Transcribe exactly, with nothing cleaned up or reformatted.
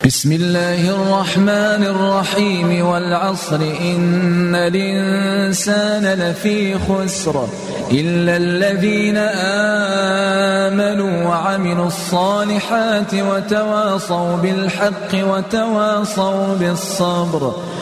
بسم الله الرحمن الرحيم والعصر إن الإنسان لفي خسر إلا الذين آمنوا وعملوا الصالحات وتواصوا بالحق وتواصوا بالصبر